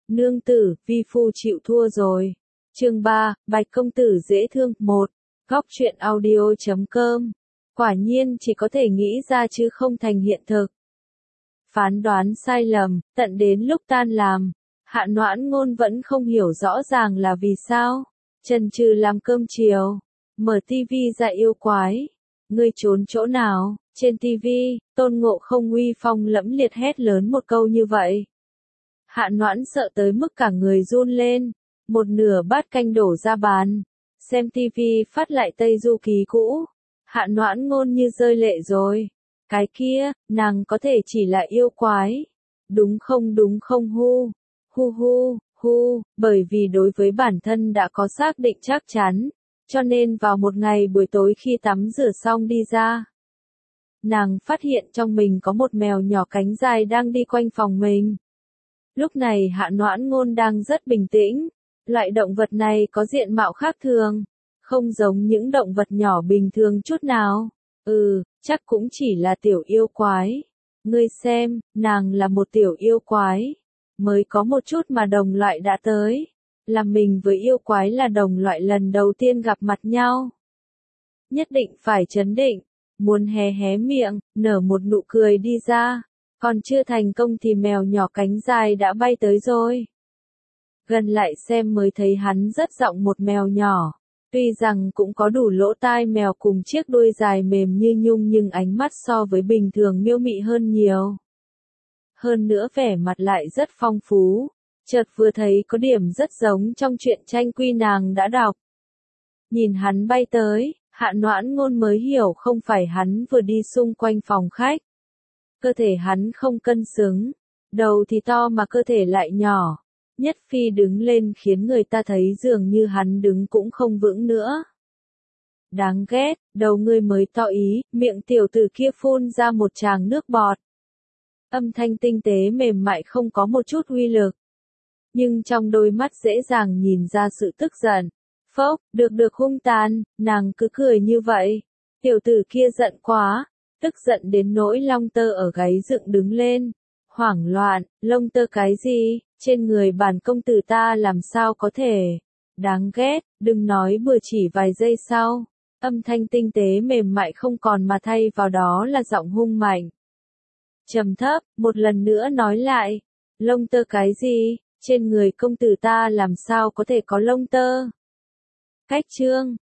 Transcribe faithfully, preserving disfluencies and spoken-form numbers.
Nương tử, vi phu chịu thua rồi. Chương ba, Bạch công tử dễ thương. Một. Góc truyện audio chấm com. Quả nhiên chỉ có thể nghĩ ra chứ không thành hiện thực. Phán đoán sai lầm, tận đến lúc tan làm, Hạ Noãn Ngôn vẫn không hiểu rõ ràng là vì sao. Chần chừ làm cơm chiều, mở tivi ra yêu quái. Ngươi trốn chỗ nào? Trên tivi, Tôn Ngộ Không uy phong lẫm liệt hét lớn một câu như vậy. Hạ Noãn sợ tới mức cả người run lên, một nửa bát canh đổ ra bàn. Xem tivi phát lại Tây Du Ký cũ, Hạ Noãn Ngôn như rơi lệ rồi. Cái kia, nàng có thể chỉ là yêu quái. Đúng không đúng không hu, hu hu, hu, bởi vì đối với bản thân đã có xác định chắc chắn, cho nên vào một ngày buổi tối khi tắm rửa xong đi ra, nàng phát hiện trong mình có một mèo nhỏ cánh dài đang đi quanh phòng mình. Lúc này Hạ Noãn Ngôn đang rất bình tĩnh, loại động vật này có diện mạo khác thường, không giống những động vật nhỏ bình thường chút nào. Ừ, chắc cũng chỉ là tiểu yêu quái. Ngươi xem, nàng là một tiểu yêu quái. Mới có một chút mà đồng loại đã tới. Làm mình với yêu quái là đồng loại lần đầu tiên gặp mặt nhau. Nhất định phải trấn định, muốn hé hé miệng, nở một nụ cười đi ra. Còn chưa thành công thì mèo nhỏ cánh dài đã bay tới rồi. Gần lại xem mới thấy hắn rất giọng một mèo nhỏ. Tuy rằng cũng có đủ lỗ tai mèo cùng chiếc đuôi dài mềm như nhung nhưng ánh mắt so với bình thường miêu mị hơn nhiều. Hơn nữa vẻ mặt lại rất phong phú. Chợt vừa thấy có điểm rất giống trong truyện tranh quy nàng đã đọc. Nhìn hắn bay tới, Hạ Noãn Ngôn mới hiểu không phải hắn vừa đi xung quanh phòng khách. Cơ thể hắn không cân xứng, đầu thì to mà cơ thể lại nhỏ. Nhất phi đứng lên khiến người ta thấy dường như hắn đứng cũng không vững nữa. Đáng ghét, đầu ngươi mới to ý, miệng tiểu tử kia phun ra một tràng nước bọt. Âm thanh tinh tế mềm mại không có một chút uy lực. Nhưng trong đôi mắt dễ dàng nhìn ra sự tức giận. Phốc, được được hung tàn, nàng cứ cười như vậy. Tiểu tử kia giận quá, tức giận đến nỗi lông tơ ở gáy dựng đứng lên. Hoảng loạn, lông tơ cái gì, trên người bản công tử ta làm sao có thể. Đáng ghét, đừng nói bừa chỉ vài giây sau. Âm thanh tinh tế mềm mại không còn mà thay vào đó là giọng hung mạnh. Trầm thấp, một lần nữa nói lại. Lông tơ cái gì, trên người công tử ta làm sao có thể có lông tơ. Cách chương,